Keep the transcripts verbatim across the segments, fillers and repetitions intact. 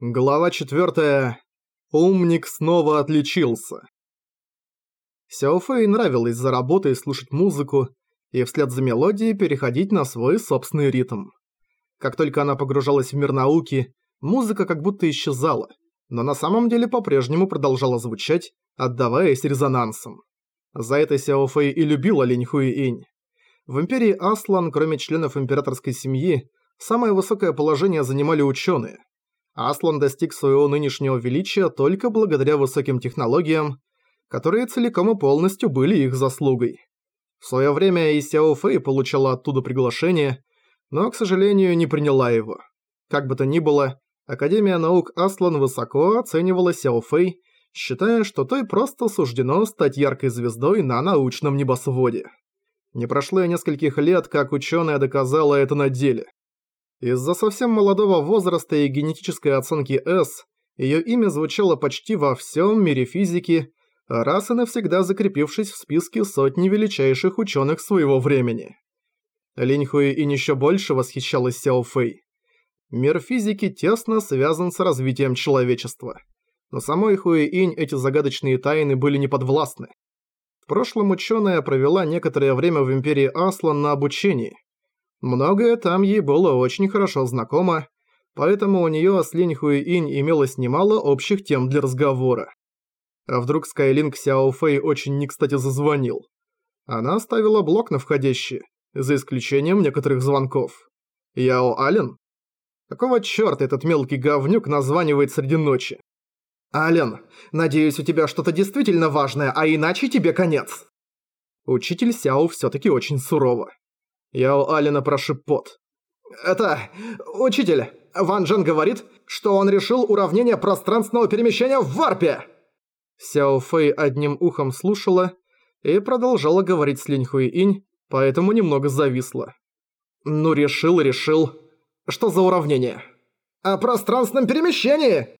Глава четвёртая. Умник снова отличился. Сяо Фэй нравилось за работой слушать музыку и вслед за мелодией переходить на свой собственный ритм. Как только она погружалась в мир науки, музыка как будто исчезала, но на самом деле по-прежнему продолжала звучать, отдаваясь резонансом. За это Сяо Фэй и любила Линь Хуиинь. В империи Аслан, кроме членов императорской семьи, самое высокое положение занимали ученые. Аслан достиг своего нынешнего величия только благодаря высоким технологиям, которые целиком и полностью были их заслугой. В свое время и Сяо Фэй получала оттуда приглашение, но, к сожалению, не приняла его. Как бы то ни было, Академия наук Аслан высоко оценивала Сяо Фэй, считая, что той просто суждено стать яркой звездой на научном небосводе. Не прошло и нескольких лет, как ученая доказала это на деле. Из-за совсем молодого возраста и генетической оценки С, ее имя звучало почти во всем мире физики, раз и навсегда закрепившись в списке сотни величайших ученых своего времени. Линь Хуиинь еще больше восхищалась Сяо Фэй. Мир физики тесно связан с развитием человечества. Но самой Хуиинь эти загадочные тайны были неподвластны. В прошлом ученая провела некоторое время в империи Аслан на обучении. Многое там ей было очень хорошо знакомо, поэтому у нее с Линь Хуиинь имелось немало общих тем для разговора. А вдруг Скайлинг Сяо Фэй очень не кстати зазвонил. Она оставила блок на входящие, за исключением некоторых звонков. Яо Ален? Какого чёрта этот мелкий говнюк названивает среди ночи? «Ален, надеюсь, у тебя что-то действительно важное, а иначе тебе конец!» Учитель Сяо всё-таки очень сурово. Яо Алена прошиб пот. «Это... учитель, Ван Джен говорит, что он решил уравнение пространственного перемещения в варпе!» Сяо Фэй одним ухом слушала и продолжала говорить с Линь Хуиинь, поэтому немного зависла. «Ну решил, решил. Что за уравнение?» «О пространственном перемещении!»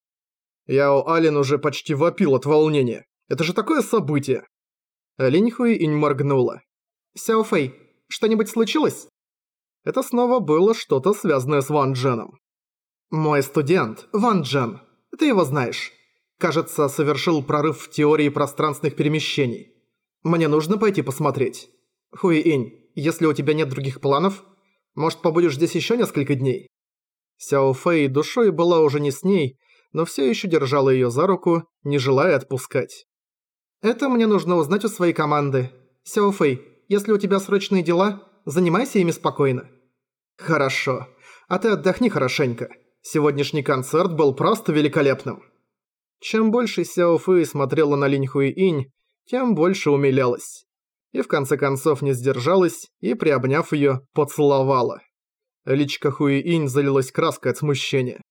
Яо Ален уже почти вопил от волнения. «Это же такое событие!» Линь Хуиинь моргнула. «Сяо Фэй, что-нибудь случилось?» Это снова было что-то связанное с Ван Дженом. «Мой студент, Ван Джен, ты его знаешь. Кажется, совершил прорыв в теории пространственных перемещений. Мне нужно пойти посмотреть. Хуиинь, если у тебя нет других планов, может, побудешь здесь еще несколько дней?» Сяо Фэй душой была уже не с ней, но все еще держала ее за руку, не желая отпускать. «Это мне нужно узнать у своей команды. Сяо Фэй, если у тебя срочные дела, занимайся ими спокойно». «Хорошо. А ты отдохни хорошенько. Сегодняшний концерт был просто великолепным». Чем больше Сяо Фэй смотрела на Линь Хуиинь, тем больше умилялась. И в конце концов не сдержалась и, приобняв её, поцеловала. Личико Хуиинь залилось краской от смущения.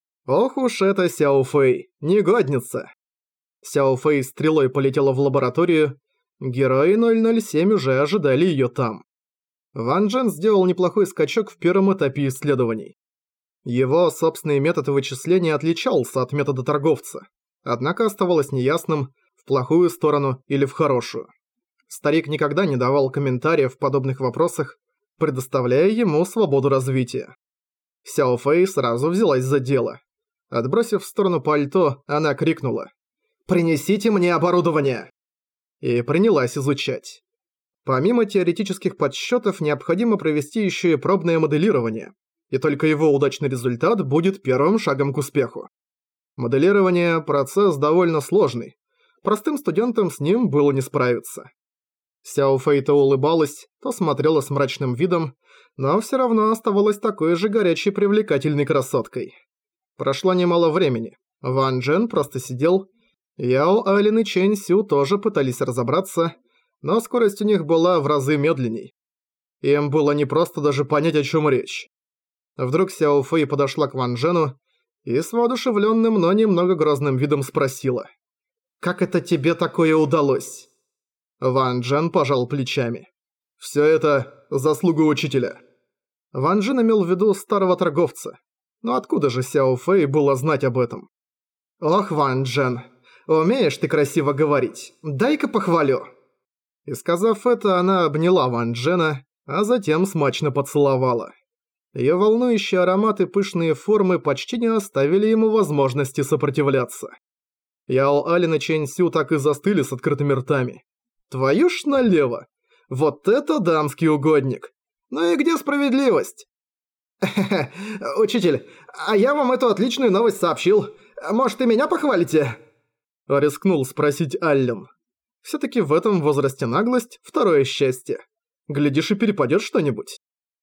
Ох уж это Сяо Фэй, негодница. Сяо Фэй стрелой полетела в лабораторию. Герои ноль ноль семь уже ожидали её там. Ван Джен сделал неплохой скачок в первом этапе исследований. Его собственный метод вычисления отличался от метода торговца, однако оставалось неясным, в плохую сторону или в хорошую. Старик никогда не давал комментариев в подобных вопросах, предоставляя ему свободу развития. Сяо Фэй сразу взялась за дело. Отбросив в сторону пальто, она крикнула: «Принесите мне оборудование!» И принялась изучать. Помимо теоретических подсчётов необходимо провести ещё и пробное моделирование, и только его удачный результат будет первым шагом к успеху. Моделирование – процесс довольно сложный. Простым студентам с ним было не справиться. Сяо Фэй то улыбалась, то смотрела с мрачным видом, но всё равно оставалась такой же горячей привлекательной красоткой. Прошло немало времени. Ван Джен просто сидел. Яо Ален и Чэнь Сю тоже пытались разобраться, но скорость у них была в разы медленней. Им было непросто даже понять, о чём речь. Вдруг Сяо Фэй подошла к Ван Джену и с воодушевлённым, но немного грозным видом спросила: «Как это тебе такое удалось?» Ван Джен пожал плечами. «Всё это заслуга учителя». Ван Джен имел в виду старого торговца. Но откуда же Сяо Фэй было знать об этом? «Ох, Ван Джен, умеешь ты красиво говорить. Дай-ка похвалю». И сказав это, она обняла Ван Джена, а затем смачно поцеловала. Её волнующие ароматы и пышные формы почти не оставили ему возможности сопротивляться. Яо Алин и Чэнь Сю так и застыли с открытыми ртами. Твою ж налево! Вот это дамский угодник! Ну и где справедливость? Учитель, а я вам эту отличную новость сообщил. Может, и меня похвалите? Рискнул спросить Аллен. Всё-таки в этом возрасте наглость – второе счастье. Глядишь, и перепадёт что-нибудь.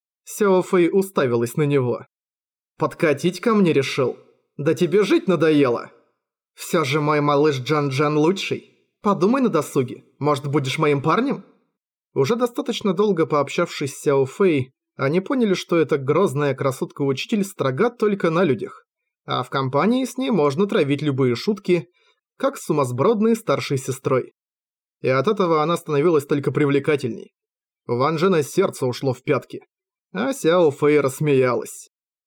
Сяо Фэй уставилась на него. «Подкатить ко мне решил? Да тебе жить надоело! Всё же мой малыш Джан-Джан лучший. Подумай на досуге, может, будешь моим парнем?» Уже достаточно долго пообщавшись с Сяо Фэй, они поняли, что эта грозная красотка-учитель строга только на людях, а в компании с ней можно травить любые шутки, как с сумасбродной старшей сестрой. И от этого она становилась только привлекательней. У Ван Джена сердце ушло в пятки, а Сяо Фэй рассмеялась.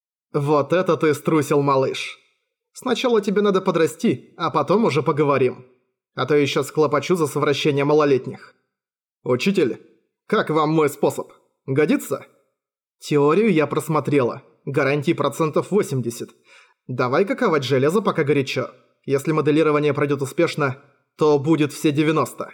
«Вот это ты струсил, малыш. Сначала тебе надо подрасти, а потом уже поговорим. А то ещё схлопочу за совращение малолетних. Учитель, как вам мой способ? Годится?» «Теорию я просмотрела. Гарантии процентов восемьдесят. Давай-ка ковать железо, пока горячо. Если моделирование пройдёт успешно, то будет все девяносто».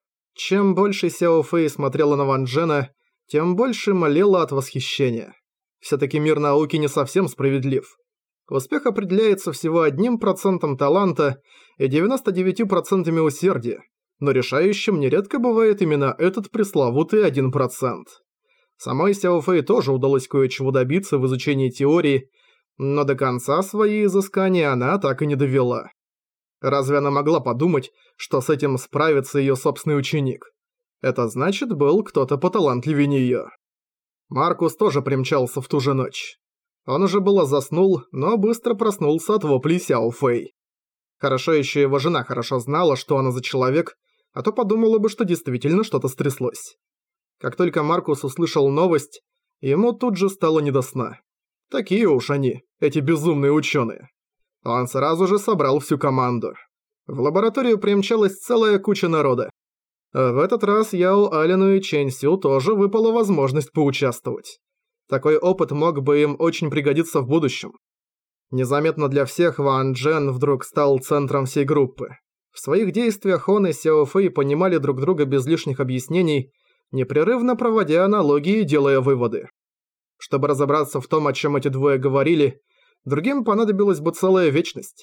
Чем больше Сяо Фэй смотрела на Ван Джена, тем больше молела от восхищения. Всё-таки мир науки не совсем справедлив. Успех определяется всего одним процентом таланта и девяноста девятью процентами усердия, но решающим нередко бывает именно этот пресловутый один процент. Самой Сяо Фэй тоже удалось кое-чего добиться в изучении теории, но до конца свои изыскания она так и не довела. Разве она могла подумать, что с этим справится её собственный ученик? Это значит, был кто-то поталантливее неё. Маркус тоже примчался в ту же ночь. Он уже было заснул, но быстро проснулся от воплей Сяо Фэй. Хорошо ещё его жена хорошо знала, что она за человек, а то подумала бы, что действительно что-то стряслось. Как только Маркус услышал новость, ему тут же стало не до сна. Такие уж они, эти безумные ученые. Он сразу же собрал всю команду. В лабораторию примчалась целая куча народа. А в этот раз Яо Алину и Чэнь Сю тоже выпала возможность поучаствовать. Такой опыт мог бы им очень пригодиться в будущем. Незаметно для всех Ван Джен вдруг стал центром всей группы. В своих действиях он и Сяо Фэй понимали друг друга без лишних объяснений, непрерывно проводя аналогии и делая выводы. Чтобы разобраться в том, о чем эти двое говорили, другим понадобилась бы целая вечность.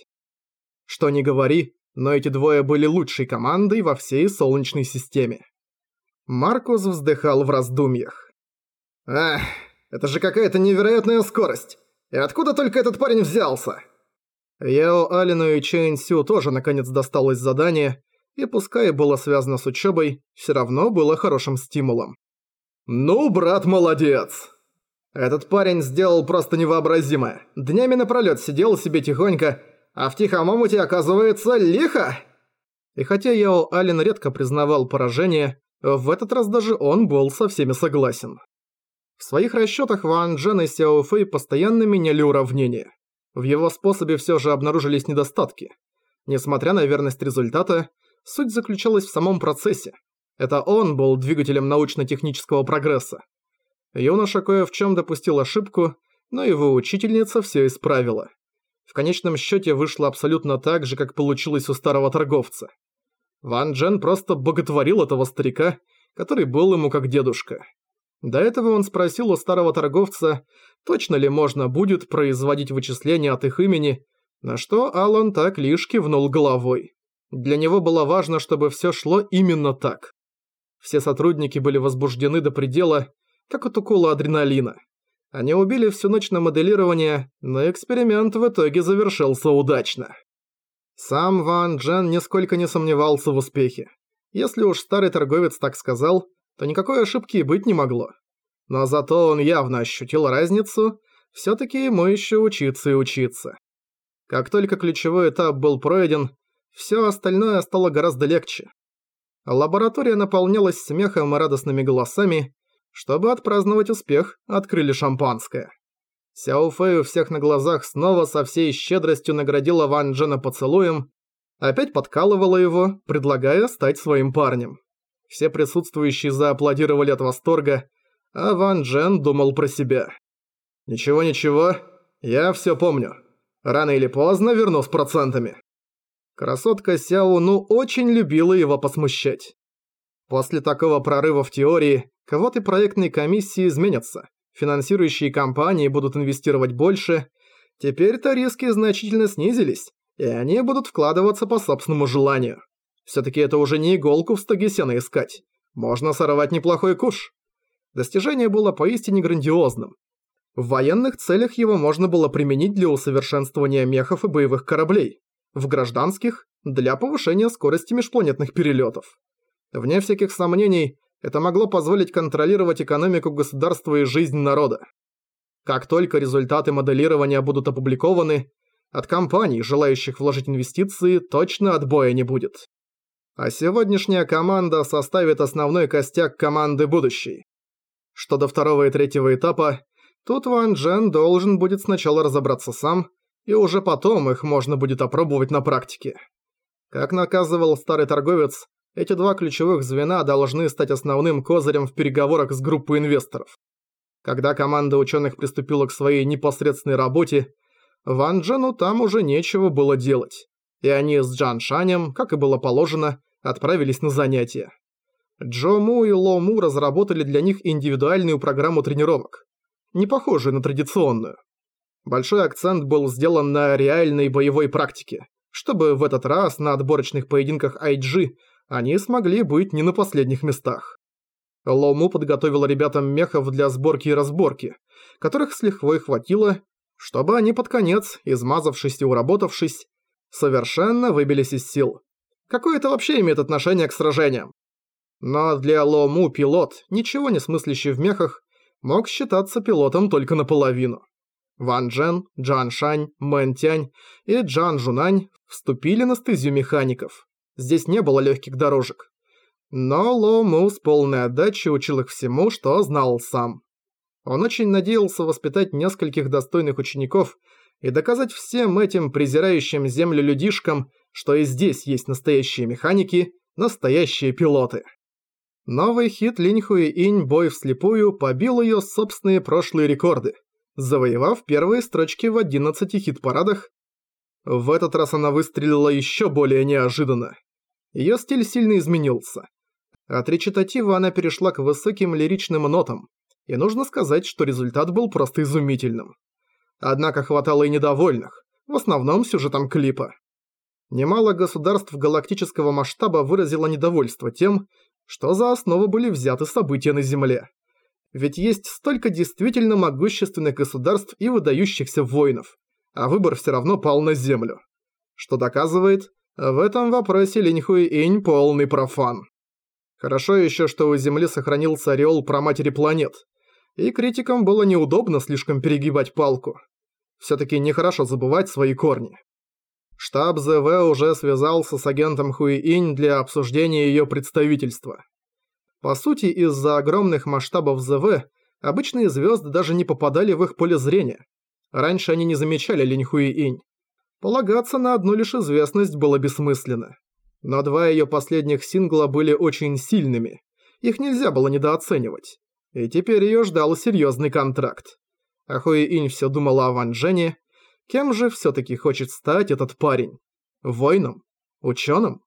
Что ни говори, но эти двое были лучшей командой во всей Солнечной системе. Маркус вздыхал в раздумьях. «Ах, это же какая-то невероятная скорость! И откуда только этот парень взялся?» Яо Алину и Чэнь Сю тоже наконец досталось задание, и пускай было связано с учебой, все равно было хорошим стимулом. «Ну, брат, молодец! Этот парень сделал просто невообразимое. Днями напролёт сидел себе тихонько, а в тихом омуте, оказывается, лихо!» И хотя Яо Алин редко признавал поражение, в этот раз даже он был со всеми согласен. В своих расчётах Ван Джен и Сяо Фэй постоянно меняли уравнения. В его способе всё же обнаружились недостатки. Несмотря на верность результата, суть заключалась в самом процессе. Это он был двигателем научно-технического прогресса. Юноша кое в чём допустил ошибку, но его учительница всё исправила. В конечном счёте вышло абсолютно так же, как получилось у старого торговца. Ван Джен просто боготворил этого старика, который был ему как дедушка. До этого он спросил у старого торговца, точно ли можно будет производить вычисления от их имени, на что Алан так лишь кивнул головой. Для него было важно, чтобы всё шло именно так. Все сотрудники были возбуждены до предела, как от укола адреналина. Они убили всю ночь на моделирование, но эксперимент в итоге завершился удачно. Сам Ван Джен нисколько не сомневался в успехе. Если уж старый торговец так сказал, то никакой ошибки и быть не могло. Но зато он явно ощутил разницу, всё-таки ему ещё учиться и учиться. Как только ключевой этап был пройден, всё остальное стало гораздо легче. Лаборатория наполнялась смехом и радостными голосами. Чтобы отпраздновать успех, открыли шампанское. Сяо Фэй у всех на глазах снова со всей щедростью наградила Ван Джена поцелуем, опять подкалывала его, предлагая стать своим парнем. Все присутствующие зааплодировали от восторга, а Ван Джен думал про себя. «Ничего-ничего, я все помню. Рано или поздно верну с процентами». Красотка Сяо Ну очень любила его посмущать. После такого прорыва в теории, квоты проектной комиссии изменятся, финансирующие компании будут инвестировать больше, теперь-то риски значительно снизились, и они будут вкладываться по собственному желанию. Всё-таки это уже не иголку в стоге сена искать. Можно сорвать неплохой куш. Достижение было поистине грандиозным. В военных целях его можно было применить для усовершенствования мехов и боевых кораблей. В гражданских – для повышения скорости межпланетных перелетов. Вне всяких сомнений, это могло позволить контролировать экономику государства и жизнь народа. Как только результаты моделирования будут опубликованы, от компаний, желающих вложить инвестиции, точно отбоя не будет. А сегодняшняя команда составит основной костяк команды будущей. Что до второго и третьего этапа, тут Ван Джен должен будет сначала разобраться сам, и уже потом их можно будет опробовать на практике. Как наказывал старый торговец, эти два ключевых звена должны стать основным козырем в переговорах с группой инвесторов. Когда команда ученых приступила к своей непосредственной работе, Ван Джену там уже нечего было делать, и они с Джан Шанем, как и было положено, отправились на занятия. Джо Му и Ло Му разработали для них индивидуальную программу тренировок, не похожую на традиционную. Большой акцент был сделан на реальной боевой практике, чтобы в этот раз на отборочных поединках ай джи они смогли быть не на последних местах. Ло Му подготовил ребятам мехов для сборки и разборки, которых с лихвой хватило, чтобы они под конец, измазавшись и уработавшись, совершенно выбились из сил. Какое это вообще имеет отношение к сражениям? Но для Ло Му пилот, ничего не смыслящий в мехах, мог считаться пилотом только наполовину. Ван Джен, Джан Шань, Мэн Тянь и Джан Жунань вступили на стезю механиков. Здесь не было легких дорожек. Но Ло Му с полной отдачей учил их всему, что знал сам. Он очень надеялся воспитать нескольких достойных учеников и доказать всем этим презирающим землю людишкам, что и здесь есть настоящие механики, настоящие пилоты. Новый хит Линь Хуи-инь «Бой вслепую» побил ее собственные прошлые рекорды, завоевав первые строчки в одиннадцати хит-парадах. В этот раз она выстрелила еще более неожиданно. Ее стиль сильно изменился. От речитатива она перешла к высоким лиричным нотам, и нужно сказать, что результат был просто изумительным. Однако хватало и недовольных, в основном сюжетом клипа. Немало государств галактического масштаба выразило недовольство тем, что за основу были взяты события на Земле. Ведь есть столько действительно могущественных государств и выдающихся воинов, а выбор все равно пал на Землю. Что доказывает, в этом вопросе Линь Хуи-инь полный профан. Хорошо еще, что у Земли сохранился ореол праматери планет, и критикам было неудобно слишком перегибать палку. Все-таки нехорошо забывать свои корни. Штаб зэ вэ уже связался с агентом Хуи-инь для обсуждения ее представительства. По сути, из-за огромных масштабов зэ вэ обычные звезды даже не попадали в их поле зрения. Раньше они не замечали Линь Хуи-инь. Полагаться на одну лишь известность было бессмысленно. Но два ее последних сингла были очень сильными. Их нельзя было недооценивать. И теперь ее ждал серьезный контракт. А Хуи-инь все думала о Ван Джене. Кем же все-таки хочет стать этот парень? Воином? Ученым?